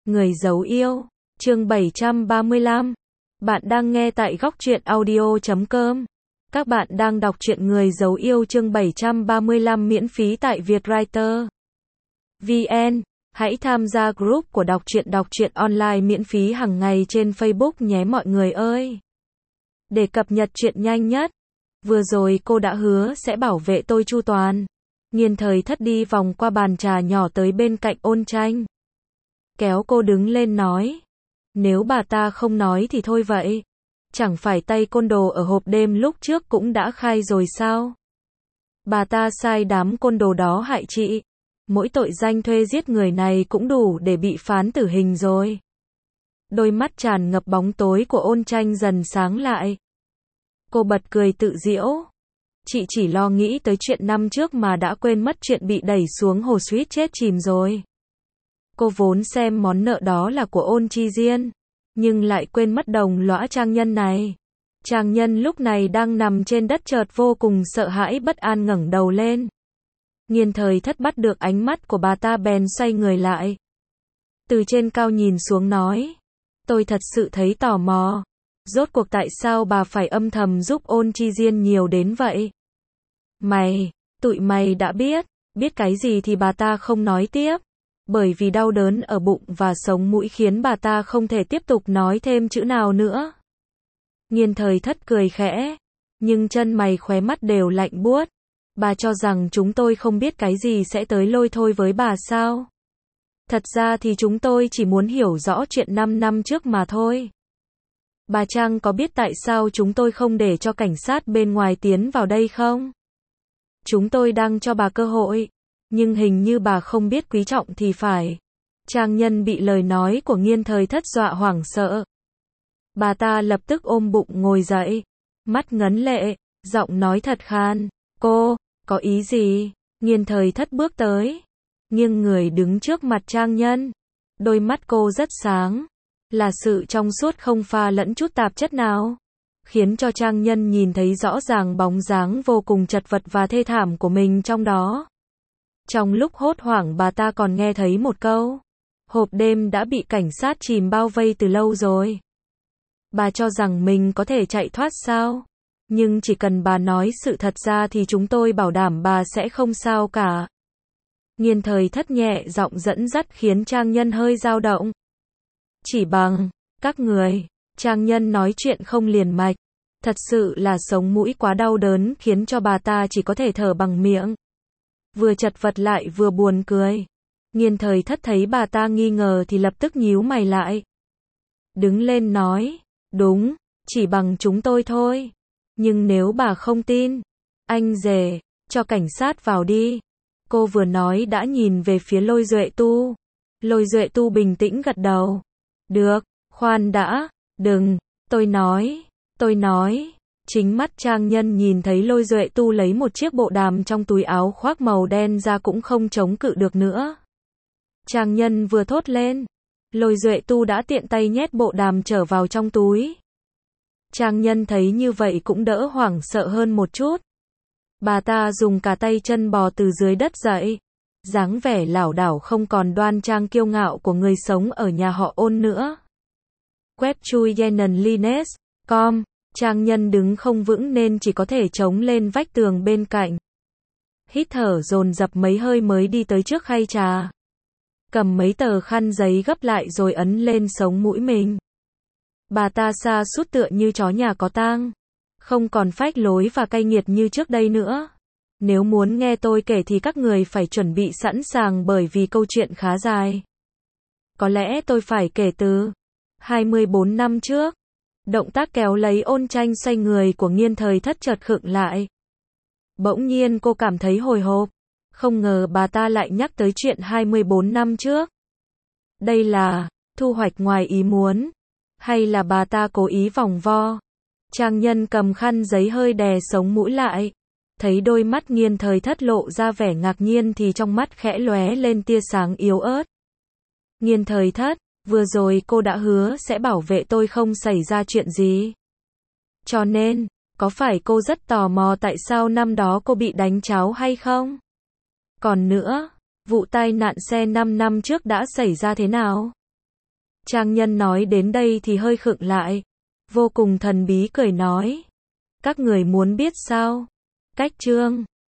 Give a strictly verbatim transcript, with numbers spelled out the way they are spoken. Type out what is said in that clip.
Người giấu yêu, chương bảy trăm ba mươi lăm. Bạn đang nghe tại góc truyện audio chấm com. Các bạn đang đọc truyện Người giấu yêu chương bảy trăm ba mươi lăm miễn phí tại Vietwriter vê en. Hãy tham gia group của đọc truyện đọc truyện online miễn phí hàng ngày trên Facebook nhé mọi người ơi. Để cập nhật truyện nhanh nhất. Vừa rồi cô đã hứa sẽ bảo vệ tôi chu toàn. Nghiên Thời Thất đi vòng qua bàn trà nhỏ tới bên cạnh Ôn Tranh. Kéo cô đứng lên nói. Nếu bà ta không nói thì thôi vậy. Chẳng phải tay côn đồ ở hộp đêm lúc trước cũng đã khai rồi sao? Bà ta sai đám côn đồ đó hại chị. Mỗi tội danh thuê giết người này cũng đủ để bị phán tử hình rồi. Đôi mắt tràn ngập bóng tối của Ôn Tranh dần sáng lại. Cô bật cười tự giễu. Chị chỉ lo nghĩ tới chuyện năm trước mà đã quên mất chuyện bị đẩy xuống hồ suýt chết chìm rồi. Cô vốn xem món nợ đó là của Ôn Chi Diên, nhưng lại quên mất đồng lõa Trang Nhân này. Trang Nhân lúc này đang nằm trên đất chợt vô cùng sợ hãi bất an ngẩng đầu lên. Nghiên Thời Thất bắt được ánh mắt của bà ta bèn xoay người lại. Từ trên cao nhìn xuống nói. Tôi thật sự thấy tò mò. Rốt cuộc tại sao bà phải âm thầm giúp Ôn Chi Diên nhiều đến vậy? Mày, tụi mày đã biết, biết cái gì thì bà ta không nói tiếp. Bởi vì đau đớn ở bụng và sống mũi khiến bà ta không thể tiếp tục nói thêm chữ nào nữa. Nghiên Thời Thất cười khẽ, nhưng chân mày khóe mắt đều lạnh buốt. Bà cho rằng chúng tôi không biết cái gì sẽ tới lôi thôi với bà sao? Thật ra thì chúng tôi chỉ muốn hiểu rõ chuyện năm năm trước mà thôi. Bà Trang có biết tại sao chúng tôi không để cho cảnh sát bên ngoài tiến vào đây không? Chúng tôi đang cho bà cơ hội. Nhưng hình như bà không biết quý trọng thì phải. Trang Nhân bị lời nói của Nghiên Thời Thất dọa hoảng sợ. Bà ta lập tức ôm bụng ngồi dậy. Mắt ngấn lệ, giọng nói thật khan. Cô, có ý gì? Nghiên Thời Thất bước tới. Nghiêng người đứng trước mặt Trang Nhân. Đôi mắt cô rất sáng. Là sự trong suốt không pha lẫn chút tạp chất nào. Khiến cho Trang Nhân nhìn thấy rõ ràng bóng dáng vô cùng chật vật và thê thảm của mình trong đó. Trong lúc hốt hoảng bà ta còn nghe thấy một câu. Hộp đêm đã bị cảnh sát chìm bao vây từ lâu rồi. Bà cho rằng mình có thể chạy thoát sao? Nhưng chỉ cần bà nói sự thật ra thì chúng tôi bảo đảm bà sẽ không sao cả. Nghiên Thời Thất nhẹ giọng dẫn dắt khiến Trang Nhân hơi dao động. Chỉ bằng, các người, Trang Nhân nói chuyện không liền mạch. Thật sự là sống mũi quá đau đớn khiến cho bà ta chỉ có thể thở bằng miệng. Vừa chật vật lại vừa buồn cười. Nghiên Thời Thất thấy bà ta nghi ngờ thì lập tức nhíu mày lại. Đứng lên nói, đúng, chỉ bằng chúng tôi thôi. Nhưng nếu bà không tin, anh rể, cho cảnh sát vào đi. Cô vừa nói đã nhìn về phía Lôi Duệ Tu. Lôi Duệ Tu bình tĩnh gật đầu. Được, khoan đã, đừng, tôi nói, tôi nói. Chính mắt Trang Nhân nhìn thấy Lôi Duệ Tu lấy một chiếc bộ đàm trong túi áo khoác màu đen ra cũng không chống cự được nữa. Trang Nhân vừa thốt lên, Lôi Duệ Tu đã tiện tay nhét bộ đàm trở vào trong túi. Trang Nhân thấy như vậy cũng đỡ hoảng sợ hơn một chút. Bà ta dùng cả tay chân bò từ dưới đất dậy. Dáng vẻ lảo đảo không còn đoan trang kiêu ngạo của người sống ở nhà họ Ôn nữa. Web chui Yenan Lines chấm com. Trang Nhân đứng không vững nên chỉ có thể chống lên vách tường bên cạnh. Hít thở dồn dập mấy hơi mới đi tới trước khay trà. Cầm mấy tờ khăn giấy gấp lại rồi ấn lên sống mũi mình. Bà ta sa sút tựa như chó nhà có tang. Không còn phách lối và cay nghiệt như trước đây nữa. Nếu muốn nghe tôi kể thì các người phải chuẩn bị sẵn sàng bởi vì câu chuyện khá dài. Có lẽ tôi phải kể từ hai mươi bốn năm trước. Động tác kéo lấy Ôn Tranh xoay người của Nghiên Thời Thất chợt khựng lại. Bỗng nhiên cô cảm thấy hồi hộp. Không ngờ bà ta lại nhắc tới chuyện hai mươi bốn năm trước. Đây là thu hoạch ngoài ý muốn. Hay là bà ta cố ý vòng vo? Trang Nhân cầm khăn giấy hơi đè sống mũi lại. Thấy đôi mắt Nghiên Thời Thất lộ ra vẻ ngạc nhiên thì trong mắt khẽ lóe lên tia sáng yếu ớt. Nghiên Thời Thất, vừa rồi cô đã hứa sẽ bảo vệ tôi không xảy ra chuyện gì. Cho nên, có phải cô rất tò mò tại sao năm đó cô bị đánh cháo hay không? Còn nữa, vụ tai nạn xe năm năm trước đã xảy ra thế nào? Trang nhân nói đến đây thì hơi khựng lại. Vô cùng thần bí cười nói. Các người muốn biết sao? Cách chương